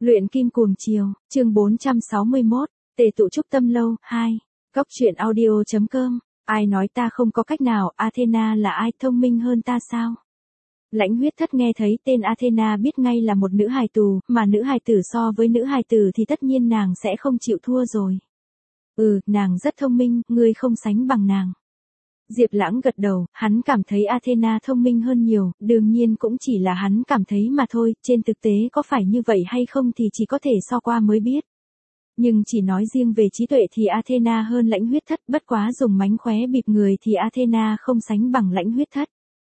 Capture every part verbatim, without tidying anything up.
Luyện kim cuồng chiều, chương bốn trăm sáu mươi mốt, tề tụ trúc tâm lâu, hai. Góc truyện audio.com, ai nói ta không có cách nào, Athena là ai, thông minh hơn ta sao? Lãnh huyết thất nghe thấy tên Athena biết ngay là một nữ hài tù, mà nữ hài tử so với nữ hài tử thì tất nhiên nàng sẽ không chịu thua rồi. Ừ, nàng rất thông minh, ngươi không sánh bằng nàng. Diệp Lãng gật đầu, hắn cảm thấy Athena thông minh hơn nhiều, đương nhiên cũng chỉ là hắn cảm thấy mà thôi, trên thực tế có phải như vậy hay không thì chỉ có thể so qua mới biết. Nhưng chỉ nói riêng về trí tuệ thì Athena hơn lãnh huyết thất, bất quá dùng mánh khóe bịp người thì Athena không sánh bằng lãnh huyết thất.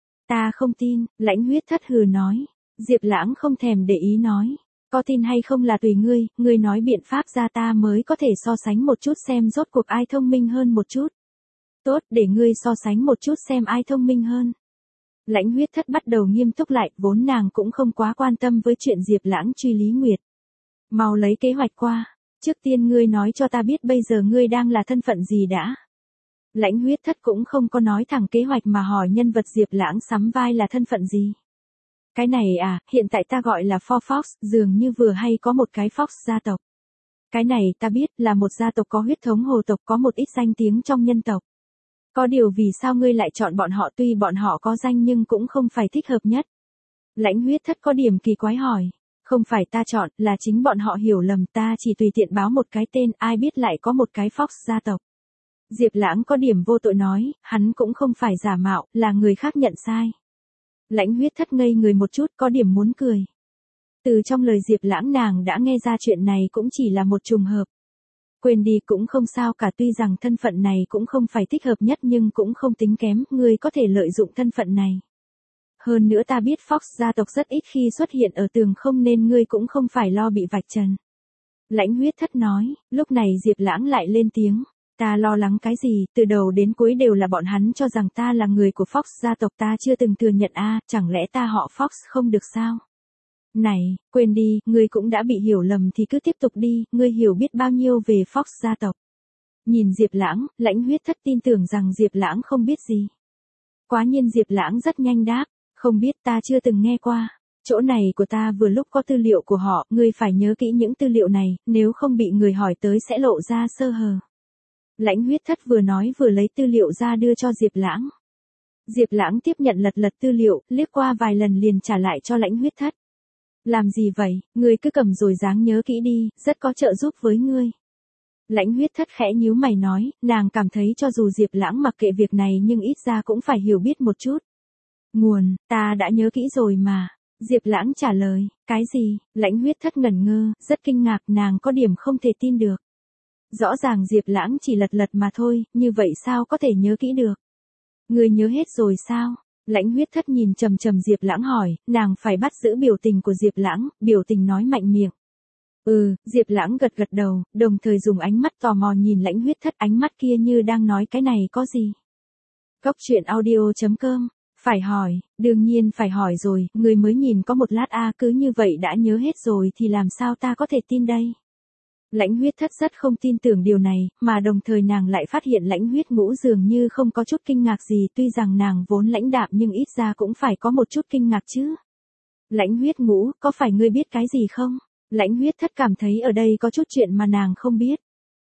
Ta không tin, lãnh huyết thất hừ nói. Diệp Lãng không thèm để ý nói. Có tin hay không là tùy ngươi, ngươi nói biện pháp ra ta mới có thể so sánh một chút xem rốt cuộc ai thông minh hơn một chút. Tốt, để ngươi so sánh một chút xem ai thông minh hơn. Lãnh huyết thất bắt đầu nghiêm túc lại, vốn nàng cũng không quá quan tâm với chuyện Diệp Lãng truy Lý Nguyệt. Mau lấy kế hoạch qua, trước tiên ngươi nói cho ta biết bây giờ ngươi đang là thân phận gì đã. Lãnh huyết thất cũng không có nói thẳng kế hoạch mà hỏi nhân vật Diệp Lãng sắm vai là thân phận gì. Cái này à, hiện tại ta gọi là For Fox, dường như vừa hay có một cái Fox gia tộc. Cái này ta biết là một gia tộc có huyết thống hồ tộc, có một ít danh tiếng trong nhân tộc. Có điều vì sao ngươi lại chọn bọn họ, tuy bọn họ có danh nhưng cũng không phải thích hợp nhất. Lãnh huyết thất có điểm kỳ quái hỏi. Không phải ta chọn, là chính bọn họ hiểu lầm, ta chỉ tùy tiện báo một cái tên, ai biết lại có một cái Fox gia tộc. Diệp Lãng có điểm vô tội nói, hắn cũng không phải giả mạo, là người khác nhận sai. Lãnh huyết thất ngây người một chút, có điểm muốn cười. Từ trong lời Diệp Lãng nàng đã nghe ra chuyện này cũng chỉ là một trùng hợp. Quên đi cũng không sao cả, tuy rằng thân phận này cũng không phải thích hợp nhất nhưng cũng không tính kém, ngươi có thể lợi dụng thân phận này. Hơn nữa ta biết Fox gia tộc rất ít khi xuất hiện ở tường không nên ngươi cũng không phải lo bị vạch trần. Lãnh huyết thất nói, lúc này Diệp Lãng lại lên tiếng. Ta lo lắng cái gì, từ đầu đến cuối đều là bọn hắn cho rằng ta là người của Fox gia tộc, ta chưa từng thừa nhận a, à, chẳng lẽ ta họ Fox không được sao? Này, quên đi, ngươi cũng đã bị hiểu lầm thì cứ tiếp tục đi, ngươi hiểu biết bao nhiêu về Fox gia tộc. Nhìn Diệp Lãng, lãnh huyết thất tin tưởng rằng Diệp Lãng không biết gì. Quá nhiên Diệp Lãng rất nhanh đáp, không biết, ta chưa từng nghe qua. Chỗ này của ta vừa lúc có tư liệu của họ, ngươi phải nhớ kỹ những tư liệu này, nếu không bị người hỏi tới sẽ lộ ra sơ hở. Lãnh huyết thất vừa nói vừa lấy tư liệu ra đưa cho Diệp Lãng. Diệp Lãng tiếp nhận lật lật tư liệu, liếc qua vài lần liền trả lại cho lãnh huyết thất. Làm gì vậy, ngươi cứ cầm rồi dáng nhớ kỹ đi, rất có trợ giúp với ngươi. Lãnh huyết thất khẽ nhíu mày nói, nàng cảm thấy cho dù Diệp Lãng mặc kệ việc này nhưng ít ra cũng phải hiểu biết một chút. Nguồn, ta đã nhớ kỹ rồi mà. Diệp Lãng trả lời, cái gì, lãnh huyết thất ngẩn ngơ, rất kinh ngạc, nàng có điểm không thể tin được. Rõ ràng Diệp Lãng chỉ lật lật mà thôi, như vậy sao có thể nhớ kỹ được? Ngươi nhớ hết rồi sao? Lãnh huyết thất nhìn trầm trầm Diệp Lãng hỏi, nàng phải bắt giữ biểu tình của Diệp Lãng, biểu tình nói mạnh miệng. Ừ, Diệp Lãng gật gật đầu, đồng thời dùng ánh mắt tò mò nhìn lãnh huyết thất, ánh mắt kia như đang nói cái này có gì? Góc truyện audio.com, phải hỏi, đương nhiên phải hỏi rồi, người mới nhìn có một lát a à, cứ như vậy đã nhớ hết rồi thì làm sao ta có thể tin đây? Lãnh huyết thất rất không tin tưởng điều này, mà đồng thời nàng lại phát hiện lãnh huyết ngũ dường như không có chút kinh ngạc gì, tuy rằng nàng vốn lãnh đạm nhưng ít ra cũng phải có một chút kinh ngạc chứ. Lãnh huyết ngũ, có phải ngươi biết cái gì không? Lãnh huyết thất cảm thấy ở đây có chút chuyện mà nàng không biết.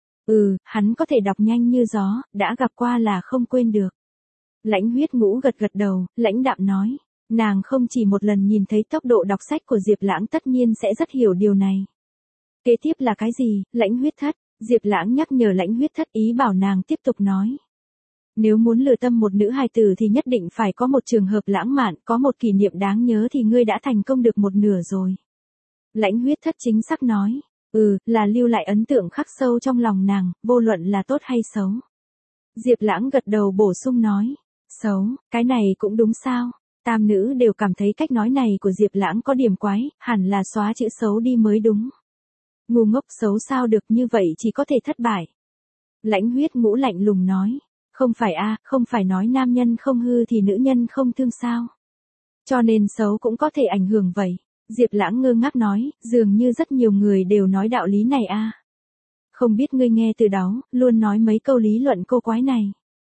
Ừ, hắn có thể đọc nhanh như gió, đã gặp qua là không quên được. Lãnh huyết ngũ gật gật đầu, lãnh đạm nói, nàng không chỉ một lần nhìn thấy tốc độ đọc sách của Diệp Lãng tất nhiên sẽ rất hiểu điều này. Kế tiếp là cái gì, lãnh huyết thất, Diệp Lãng nhắc nhở lãnh huyết thất ý bảo nàng tiếp tục nói. Nếu muốn lừa tâm một nữ hài tử thì nhất định phải có một trường hợp lãng mạn, có một kỷ niệm đáng nhớ thì ngươi đã thành công được một nửa rồi. Lãnh huyết thất chính xác nói, ừ, là lưu lại ấn tượng khắc sâu trong lòng nàng, vô luận là tốt hay xấu. Diệp Lãng gật đầu bổ sung nói, xấu, cái này cũng đúng sao, tam nữ đều cảm thấy cách nói này của Diệp Lãng có điểm quái, hẳn là xóa chữ xấu đi mới đúng. Ngu ngốc, xấu sao được, như vậy chỉ có thể thất bại. Lãnh huyết ngũ lạnh lùng nói, không phải a, à, không phải nói nam nhân không hư thì nữ nhân không thương sao. Cho nên xấu cũng có thể ảnh hưởng vậy. Diệp Lãng ngơ ngác nói, dường như rất nhiều người đều nói đạo lý này a. À. Không biết ngươi nghe từ đó, luôn nói mấy câu lý luận cô quái này.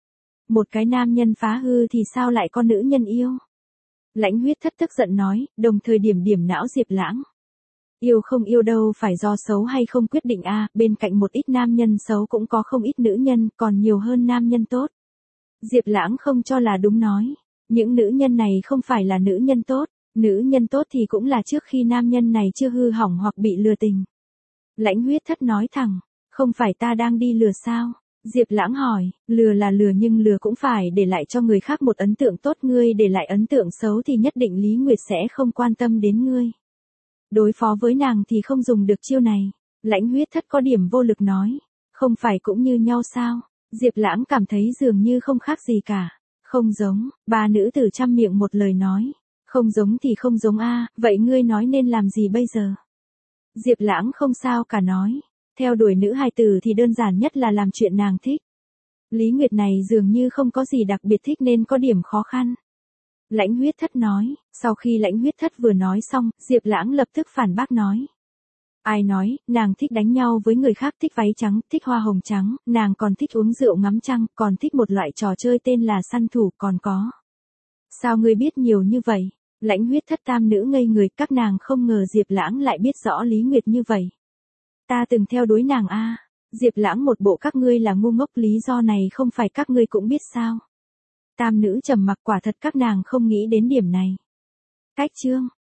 Một cái nam nhân phá hư thì sao lại có nữ nhân yêu? Lãnh huyết thất tức giận nói, đồng thời điểm điểm não Diệp Lãng. Yêu không yêu đâu phải do xấu hay không quyết định a, bên cạnh một ít nam nhân xấu cũng có không ít nữ nhân, còn nhiều hơn nam nhân tốt. Diệp Lãng không cho là đúng nói. Những nữ nhân này không phải là nữ nhân tốt, nữ nhân tốt thì cũng là trước khi nam nhân này chưa hư hỏng hoặc bị lừa tình. Lãnh Huyết Thất nói thẳng, không phải ta đang đi lừa sao? Diệp Lãng hỏi, lừa là lừa nhưng lừa cũng phải để lại cho người khác một ấn tượng tốt, ngươi để lại ấn tượng xấu thì nhất định Lý Nguyệt sẽ không quan tâm đến ngươi. Đối phó với nàng thì không dùng được chiêu này. Lãnh Huyết Thất có điểm vô lực nói, không phải cũng như nhau sao? Diệp Lãng cảm thấy dường như không khác gì cả. Không giống, ba nữ tử trăm miệng một lời nói. Không giống thì không giống a, vậy ngươi nói nên làm gì bây giờ? Diệp Lãng không sao cả nói. Theo đuổi nữ hài tử thì đơn giản nhất là làm chuyện nàng thích. Lý Nguyệt này dường như không có gì đặc biệt thích nên có điểm khó khăn. Lãnh Huyết Thất nói, sau khi Lãnh Huyết Thất vừa nói xong, Diệp Lãng lập tức phản bác nói. Ai nói, nàng thích đánh nhau với người khác, thích váy trắng, thích hoa hồng trắng, nàng còn thích uống rượu ngắm trăng, còn thích một loại trò chơi tên là săn thủ, còn có. Sao ngươi biết nhiều như vậy? Lãnh Huyết Thất tam nữ ngây người, các nàng không ngờ Diệp Lãng lại biết rõ Lý Nguyệt như vậy. Ta từng theo đuổi nàng a. Diệp Lãng một bộ các ngươi là ngu ngốc, lý do này không phải các ngươi cũng biết sao? Tam nữ trầm mặc, quả thật các nàng không nghĩ đến điểm này. Cách chương